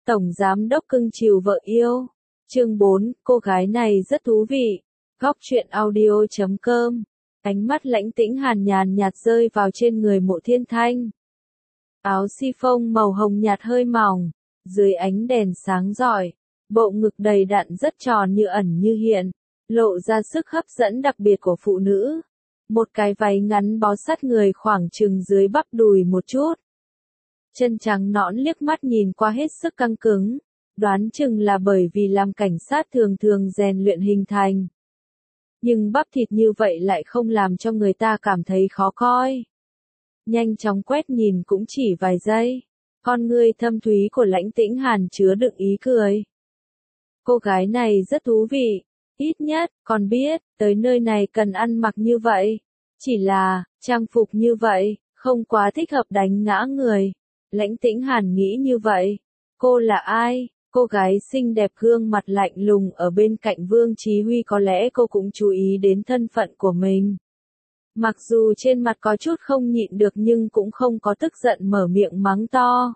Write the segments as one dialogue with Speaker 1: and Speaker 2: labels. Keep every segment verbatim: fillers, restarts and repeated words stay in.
Speaker 1: Tổng giám đốc cưng chiều vợ yêu. Chương bốn, cô gái này rất thú vị. Góc truyện audio chấm com. Ánh mắt lãnh tĩnh hàn nhàn nhạt rơi vào trên người Mộ Thiên Thanh. Áo si phông màu hồng nhạt hơi mỏng, dưới ánh đèn sáng rọi, bộ ngực đầy đặn rất tròn như ẩn như hiện, lộ ra sức hấp dẫn đặc biệt của phụ nữ. Một cái váy ngắn bó sát người khoảng chừng dưới bắp đùi một chút. Chân trắng nõn liếc mắt nhìn qua hết sức căng cứng, đoán chừng là bởi vì làm cảnh sát thường thường rèn luyện hình thành. Nhưng bắp thịt như vậy lại không làm cho người ta cảm thấy khó coi. Nhanh chóng quét nhìn cũng chỉ vài giây, con ngươi thâm thúy của lãnh tĩnh hàn chứa đựng ý cười. Cô gái này rất thú vị, ít nhất, còn biết, tới nơi này cần ăn mặc như vậy. Chỉ là, trang phục như vậy, không quá thích hợp đánh ngã người. Lãnh tĩnh hàn nghĩ như vậy. Cô là ai? Cô gái xinh đẹp gương mặt lạnh lùng ở bên cạnh Vương Chí Huy, có lẽ cô cũng chú ý đến thân phận của mình. Mặc dù trên mặt có chút không nhịn được nhưng cũng không có tức giận mở miệng mắng to.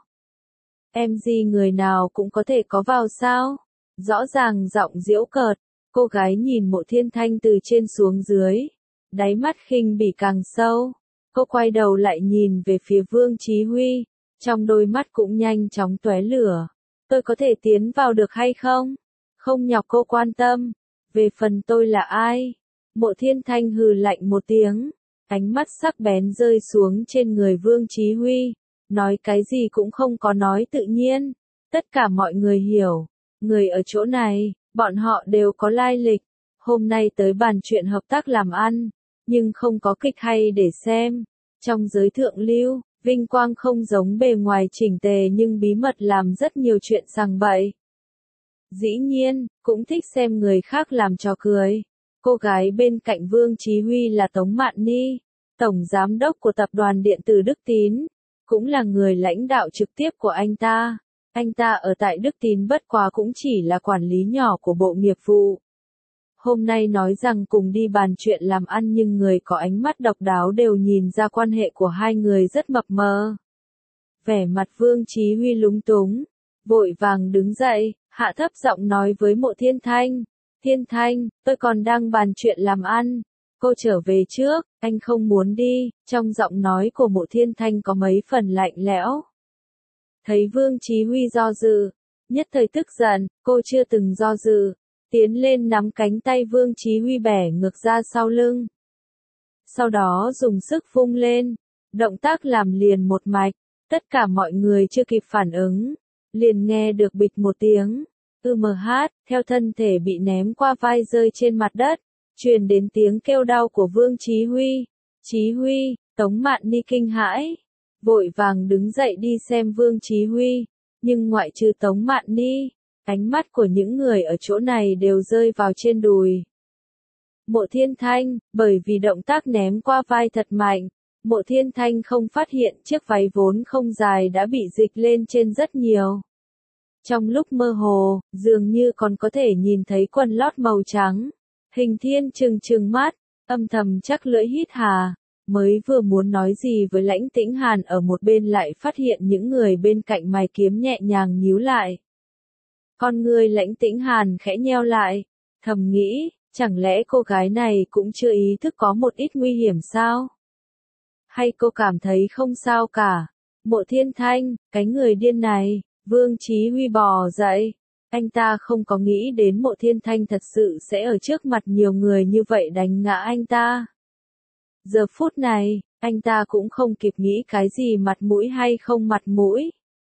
Speaker 1: Em gì người nào cũng có thể có vào sao? Rõ ràng giọng giễu cợt, cô gái nhìn Mộ Thiên Thanh từ trên xuống dưới, đáy mắt khinh bỉ càng sâu. Cô quay đầu lại nhìn về phía Vương Chí Huy, trong đôi mắt cũng nhanh chóng tóe lửa. Tôi có thể tiến vào được hay không? Không nhọc cô quan tâm. Về phần tôi là ai? Mộ Thiên Thanh hừ lạnh một tiếng, ánh mắt sắc bén rơi xuống trên người Vương Chí Huy, nói cái gì cũng không có nói tự nhiên. Tất cả mọi người hiểu, người ở chỗ này, bọn họ đều có lai lịch. Hôm nay tới bàn chuyện hợp tác làm ăn, nhưng không có kịch hay để xem. Trong giới thượng lưu, vinh quang không giống bề ngoài chỉnh tề nhưng bí mật làm rất nhiều chuyện sằng bậy. Dĩ nhiên, cũng thích xem người khác làm trò cười. Cô gái bên cạnh Vương Chí Huy là Tống Mạn Ni, tổng giám đốc của tập đoàn điện tử Đức Tín, cũng là người lãnh đạo trực tiếp của anh ta. Anh ta ở tại Đức Tín bất quá cũng chỉ là quản lý nhỏ của bộ nghiệp vụ. Hôm nay nói rằng cùng đi bàn chuyện làm ăn nhưng người có ánh mắt độc đáo đều nhìn ra quan hệ của hai người rất mập mờ. Vẻ mặt Vương Chí Huy lúng túng, vội vàng đứng dậy, hạ thấp giọng nói với Mộ Thiên Thanh. Thiên Thanh, tôi còn đang bàn chuyện làm ăn. Cô trở về trước, anh không muốn đi. Trong giọng nói của Mộ Thiên Thanh có mấy phần lạnh lẽo. Thấy Vương Chí Huy do dự, nhất thời tức giận, cô chưa từng do dự. Tiến lên nắm cánh tay Vương Chí Huy bẻ ngược ra sau lưng. Sau đó dùng sức vung lên, động tác làm liền một mạch, tất cả mọi người chưa kịp phản ứng, liền nghe được bịch một tiếng, ư mờ hát, theo thân thể bị ném qua vai rơi trên mặt đất, truyền đến tiếng kêu đau của Vương Chí Huy. Chí Huy, Tống Mạn Ni kinh hãi, vội vàng đứng dậy đi xem Vương Chí Huy, nhưng ngoại trừ Tống Mạn Ni, ánh mắt của những người ở chỗ này đều rơi vào trên đùi Mộ Thiên Thanh, bởi vì động tác ném qua vai thật mạnh, Mộ Thiên Thanh không phát hiện chiếc váy vốn không dài đã bị dịch lên trên rất nhiều. Trong lúc mơ hồ, dường như còn có thể nhìn thấy quần lót màu trắng. Hình Thiên trừng trừng mắt, âm thầm chắc lưỡi hít hà, mới vừa muốn nói gì với lãnh tĩnh hàn ở một bên lại phát hiện những người bên cạnh mày kiếm nhẹ nhàng nhíu lại. Con người lãnh tĩnh hàn khẽ nheo lại, thầm nghĩ, chẳng lẽ cô gái này cũng chưa ý thức có một ít nguy hiểm sao? Hay cô cảm thấy không sao cả? Mộ Thiên Thanh, cái người điên này. Vương Chí Huy bò dậy, anh ta không có nghĩ đến Mộ Thiên Thanh thật sự sẽ ở trước mặt nhiều người như vậy đánh ngã anh ta. Giờ phút này, anh ta cũng không kịp nghĩ cái gì mặt mũi hay không mặt mũi.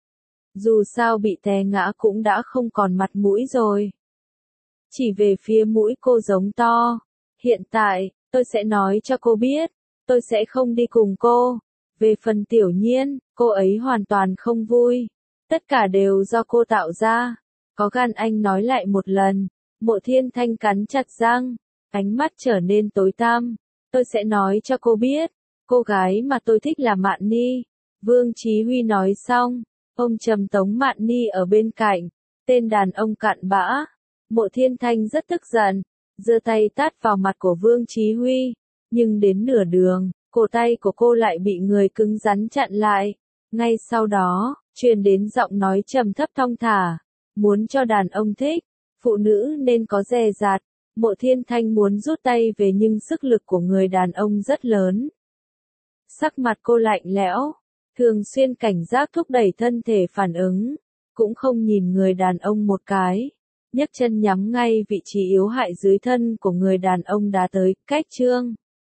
Speaker 1: Dù sao bị té ngã cũng đã không còn mặt mũi rồi. Chỉ về phía mũi cô giống to. Hiện tại, tôi sẽ nói cho cô biết, tôi sẽ không đi cùng cô. Về phần Tiểu Nhiên, cô ấy hoàn toàn không vui. Tất cả đều do cô tạo ra. Có gan anh nói lại một lần. Mộ Thiên Thanh cắn chặt răng, ánh mắt trở nên tối tăm. Tôi sẽ nói cho cô biết, cô gái mà tôi thích là Mạn Ni. Vương Chí Huy nói xong, ông trầm Tống Mạn Ni ở bên cạnh. Tên đàn ông cặn bã. Mộ Thiên Thanh rất tức giận, giơ tay tát vào mặt của Vương Chí Huy. Nhưng đến nửa đường, cổ tay của cô lại bị người cứng rắn chặn lại. Ngay sau đó, truyền đến giọng nói trầm thấp thong thả. Muốn cho đàn ông thích, phụ nữ nên có dè dặt. Mộ Thiên Thanh muốn rút tay về nhưng sức lực của người đàn ông rất lớn. Sắc mặt cô lạnh lẽo, thường xuyên cảnh giác thúc đẩy thân thể phản ứng, cũng không nhìn người đàn ông một cái, nhấc chân nhắm ngay vị trí yếu hại dưới thân của người đàn ông đá tới, cách chương.